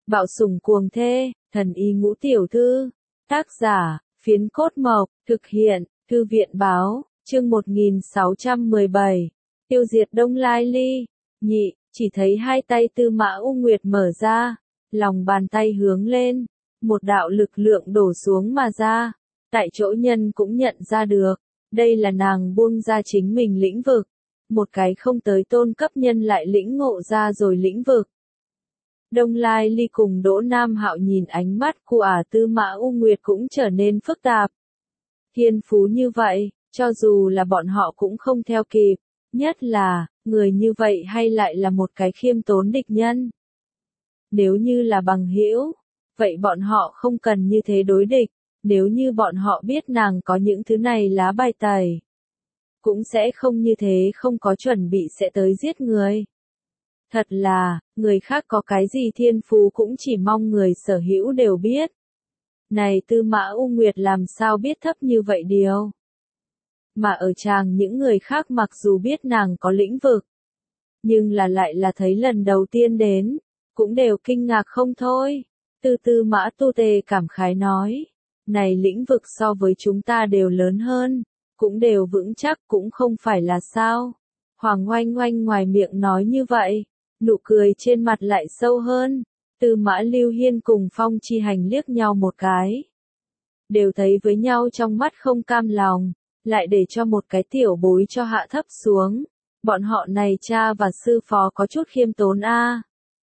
Bạo sủng cuồng thê, thần y ngũ tiểu thư. Tác giả, Phiến Cốt Mộc, thực hiện, Thư viện báo, chương 1617. Tiêu diệt Đông Lai Ly. Nhị, chỉ thấy hai tay Tư Mã U Nguyệt mở ra, lòng bàn tay hướng lên, một đạo lực lượng đổ xuống mà ra. Tại chỗ nhân cũng nhận ra được, đây là nàng buông ra chính mình lĩnh vực. Một cái không tới tôn cấp nhân lại lĩnh ngộ ra rồi lĩnh vực. Đông Lai Ly cùng Đỗ Nam Hạo nhìn ánh mắt của Tư Mã U Nguyệt cũng trở nên phức tạp. Thiên phú như vậy, cho dù là bọn họ cũng không theo kịp, nhất là, người như vậy hay lại là một cái khiêm tốn địch nhân. Nếu như là bằng hữu, vậy bọn họ không cần như thế đối địch, nếu như bọn họ biết nàng có những thứ này lá bài tẩy, cũng sẽ không như thế, không có chuẩn bị sẽ tới giết người. Thật là, người khác có cái gì thiên phú cũng chỉ mong người sở hữu đều biết. Này Tư Mã U Nguyệt làm sao biết thấp như vậy điều. Mà ở tràng những người khác mặc dù biết nàng có lĩnh vực, nhưng là lại là thấy lần đầu tiên đến, cũng đều kinh ngạc không thôi. Tư Mã Tu Tề cảm khái nói, này lĩnh vực so với chúng ta đều lớn hơn, cũng đều vững chắc cũng không phải là sao. Hoàng Oanh Oanh ngoài miệng nói như vậy, nụ cười trên mặt lại sâu hơn. Tư Mã Lưu Hiên cùng Phong Chi Hành liếc nhau một cái, đều thấy với nhau trong mắt không cam lòng, lại để cho một cái tiểu bối cho hạ thấp xuống. Bọn họ này cha và sư phó có chút khiêm tốn a.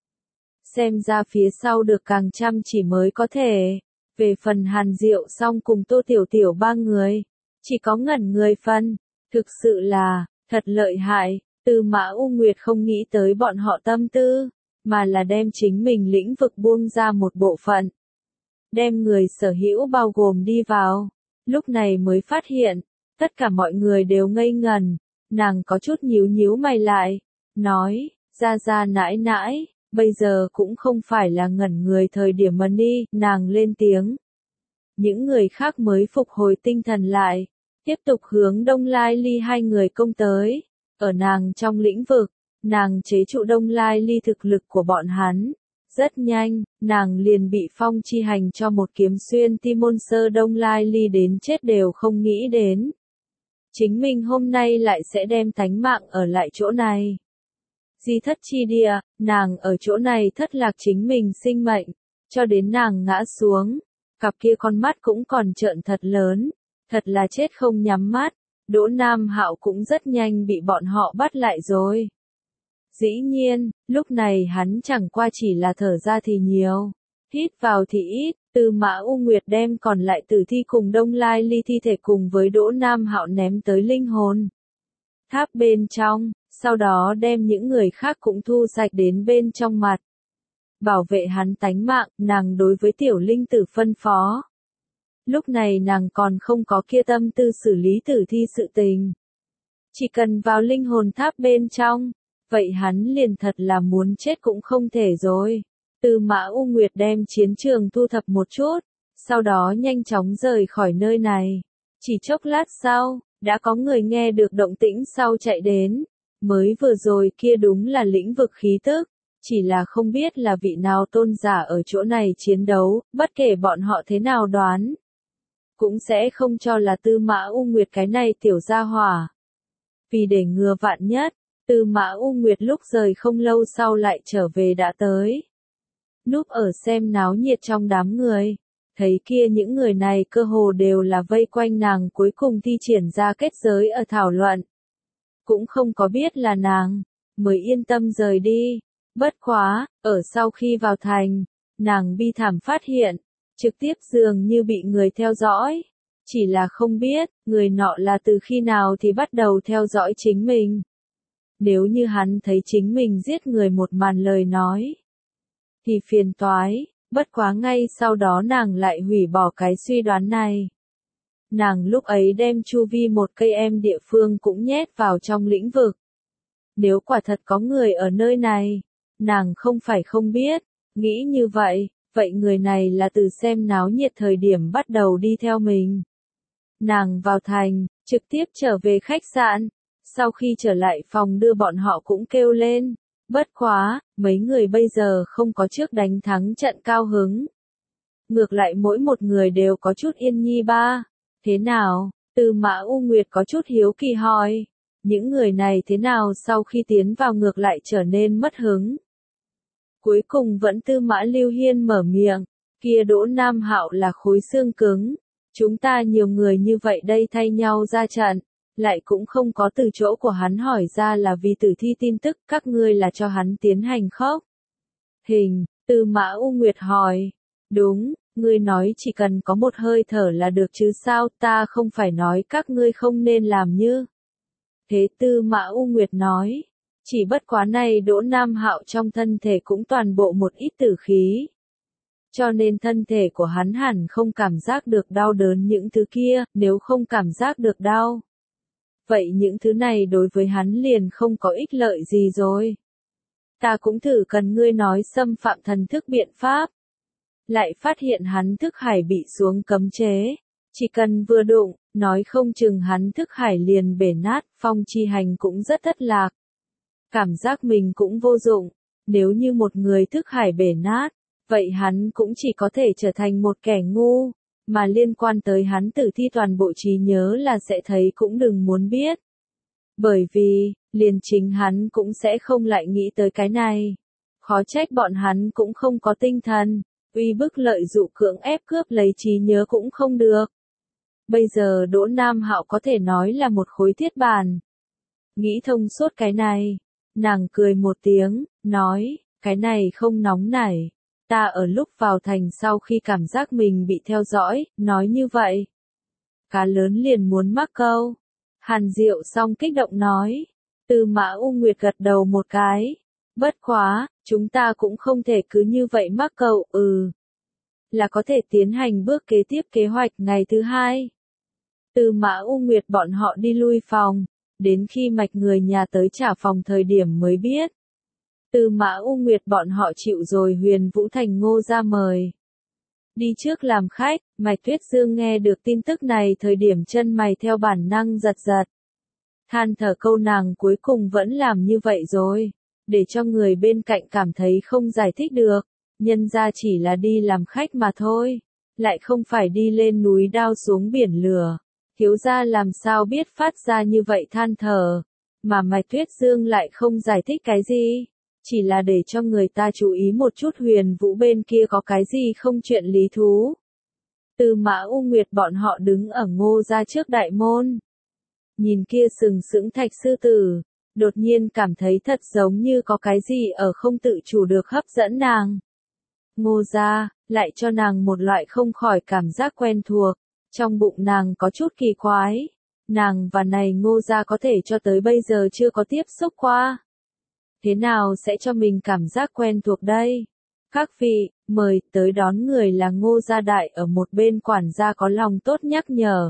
Xem ra phía sau được càng chăm chỉ mới có thể. Về phần Hàn Diệu Song cùng Tô Tiểu Tiểu ba người, chỉ có ngẩn người phân, thực sự là, thật lợi hại. Tư Mã U Nguyệt không nghĩ tới bọn họ tâm tư, mà là đem chính mình lĩnh vực buông ra một bộ phận. Đem người sở hữu bao gồm đi vào, lúc này mới phát hiện, tất cả mọi người đều ngây ngẩn, nàng có chút nhíu nhíu mày lại, nói, ra nãi nãi, bây giờ cũng không phải là ngẩn người thời điểm mà đi, nàng lên tiếng. Những người khác mới phục hồi tinh thần lại, tiếp tục hướng Đông Lai Ly hai người công tới. Ở nàng trong lĩnh vực, nàng chế trụ Đông Lai Ly thực lực của bọn hắn. Rất nhanh, nàng liền bị Phong Chi Hành cho một kiếm xuyên tim môn sơ. Đông Lai Ly đến chết đều không nghĩ đến. Chính mình hôm nay lại sẽ đem tánh mạng ở lại chỗ này. Di thất chi địa, nàng ở chỗ này thất lạc chính mình sinh mệnh, cho đến nàng ngã xuống. Cặp kia con mắt cũng còn trợn thật lớn, thật là chết không nhắm mắt. Đỗ Nam Hạo cũng rất nhanh bị bọn họ bắt lại rồi. Dĩ nhiên, lúc này hắn chẳng qua chỉ là thở ra thì nhiều, hít vào thì ít. Tư Mã U Nguyệt đem còn lại tử thi cùng Đông Lai Ly thi thể cùng với Đỗ Nam Hạo ném tới linh hồn tháp bên trong, sau đó đem những người khác cũng thu sạch đến bên trong mặt. Bảo vệ hắn tánh mạng, nàng đối với tiểu linh tử phân phó. Lúc này nàng còn không có kia tâm tư xử lý tử thi sự tình. Chỉ cần vào linh hồn tháp bên trong, vậy hắn liền thật là muốn chết cũng không thể rồi. Tư Mã U Nguyệt đem chiến trường thu thập một chút, sau đó nhanh chóng rời khỏi nơi này. Chỉ chốc lát sau, đã có người nghe được động tĩnh sau chạy đến. Mới vừa rồi kia đúng là lĩnh vực khí tức, chỉ là không biết là vị nào tôn giả ở chỗ này chiến đấu, bất kể bọn họ thế nào đoán, cũng sẽ không cho là Tư Mã U Nguyệt cái này tiểu gia hỏa. Vì để ngừa vạn nhất, Tư Mã U Nguyệt lúc rời không lâu sau lại trở về đã tới. Núp ở xem náo nhiệt trong đám người, thấy kia những người này cơ hồ đều là vây quanh nàng cuối cùng thi triển ra kết giới ở thảo luận. Cũng không có biết là nàng, mới yên tâm rời đi. Bất quá, ở sau khi vào thành, nàng bi thảm phát hiện, trực tiếp dường như bị người theo dõi. Chỉ là không biết, người nọ là từ khi nào thì bắt đầu theo dõi chính mình. Nếu như hắn thấy chính mình giết người một màn lời nói, thì phiền toái, bất quá ngay sau đó nàng lại hủy bỏ cái suy đoán này. Nàng lúc ấy đem chu vi một cây em địa phương cũng nhét vào trong lĩnh vực. Nếu quả thật có người ở nơi này, nàng không phải không biết, nghĩ như vậy, vậy người này là từ xem náo nhiệt thời điểm bắt đầu đi theo mình. Nàng vào thành, trực tiếp trở về khách sạn, sau khi trở lại phòng đưa bọn họ cũng kêu lên, Bất quá, mấy người bây giờ không có trước đánh thắng trận cao hứng. Ngược lại mỗi một người đều có chút yên nhi ba. Thế nào? Tư Mã U Nguyệt có chút hiếu kỳ hỏi. Những người này thế nào sau khi tiến vào ngược lại trở nên mất hứng? Cuối cùng vẫn Tư Mã Lưu Hiên mở miệng. Kia Đỗ Nam Hạo là khối xương cứng. Chúng ta nhiều người như vậy đây thay nhau ra trận. Lại cũng không có từ chỗ của hắn hỏi ra là vì tử thi tin tức các ngươi là cho hắn tiến hành khóc. Hình, Tư Mã U Nguyệt hỏi. Đúng, ngươi nói chỉ cần có một hơi thở là được chứ sao, ta không phải nói các ngươi không nên làm như. Thế Tư Mã U Nguyệt nói. Chỉ bất quá này Đỗ Nam Hạo trong thân thể cũng toàn bộ một ít tử khí. Cho nên thân thể của hắn hẳn không cảm giác được đau đớn những thứ kia, nếu không cảm giác được đau. Vậy những thứ này đối với hắn liền không có ích lợi gì rồi. Ta cũng thử cần ngươi nói xâm phạm thần thức biện pháp. Lại phát hiện hắn thức hải bị xuống cấm chế. Chỉ cần vừa đụng, nói không chừng hắn thức hải liền bể nát, Phong Chi Hành cũng rất thất lạc. Cảm giác mình cũng vô dụng. Nếu như một người thức hải bể nát, vậy hắn cũng chỉ có thể trở thành một kẻ ngu. Mà liên quan tới hắn tử thi toàn bộ trí nhớ là sẽ thấy cũng đừng muốn biết. Bởi vì, liền chính hắn cũng sẽ không lại nghĩ tới cái này. Khó trách bọn hắn cũng không có tinh thần, uy bức lợi dụ cưỡng ép cướp lấy trí nhớ cũng không được. Bây giờ Đỗ Nam Hạo có thể nói là một khối thiết bàn. Nghĩ thông suốt cái này, nàng cười một tiếng, nói, cái này không nóng nảy. Ta ở lúc vào thành sau khi cảm giác mình bị theo dõi, nói như vậy. Cá lớn liền muốn mắc câu. Hàn Diệu xong kích động nói. Tư Mã U Nguyệt gật đầu một cái. Bất quá, chúng ta cũng không thể cứ như vậy mắc câu, là có thể tiến hành bước kế tiếp kế hoạch ngày thứ hai. Tư Mã U Nguyệt bọn họ đi lui phòng, đến khi mạch người nhà tới trả phòng thời điểm mới biết. Tư Mã U Nguyệt bọn họ chịu rồi Huyền Vũ Thành Ngô ra mời. Đi trước làm khách, Mạch Tuyết Dương nghe được tin tức này thời điểm chân mày theo bản năng giật giật. Than thở câu nàng cuối cùng vẫn làm như vậy rồi, để cho người bên cạnh cảm thấy không giải thích được, nhân ra chỉ là đi làm khách mà thôi, lại không phải đi lên núi đao xuống biển lửa. Thiếu gia làm sao biết phát ra như vậy than thở, mà Mạch Tuyết Dương lại không giải thích cái gì. Chỉ là để cho người ta chú ý một chút Huyền Vũ bên kia có cái gì không chuyện lý thú. Tư Mã U Nguyệt bọn họ đứng ở Ngô gia trước đại môn. Nhìn kia sừng sững thạch sư tử, đột nhiên cảm thấy thật giống như có cái gì ở không tự chủ được hấp dẫn nàng. Ngô gia, lại cho nàng một loại không khỏi cảm giác quen thuộc, trong bụng nàng có chút kỳ quái. Nàng và này Ngô gia có thể cho tới bây giờ chưa có tiếp xúc qua. Thế nào sẽ cho mình cảm giác quen thuộc đây? Các vị, mời tới đón người là Ngô gia đại ở một bên quản gia có lòng tốt nhắc nhở.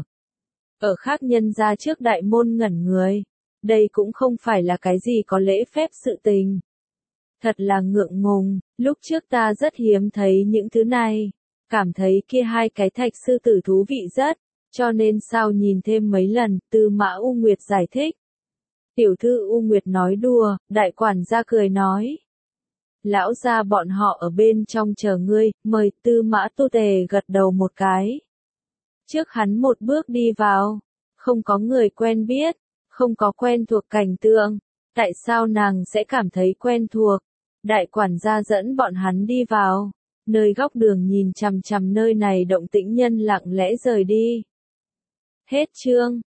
Ở khác nhân gia trước đại môn ngẩn người. Đây cũng không phải là cái gì có lễ phép sự tình. Thật là ngượng ngùng, lúc trước ta rất hiếm thấy những thứ này. Cảm thấy kia hai cái thạch sư tử thú vị rất, cho nên sao nhìn thêm mấy lần, Tư Mã U Nguyệt giải thích. Tiểu thư U Nguyệt nói đùa, đại quản gia cười nói. Lão gia bọn họ ở bên trong chờ ngươi, mời. Tư Mã Tu Tề gật đầu một cái. Trước hắn một bước đi vào, không có người quen biết, không có quen thuộc cảnh tượng, tại sao nàng sẽ cảm thấy quen thuộc? Đại quản gia dẫn bọn hắn đi vào, nơi góc đường nhìn chằm chằm nơi này động tĩnh nhân lặng lẽ rời đi. Hết chương.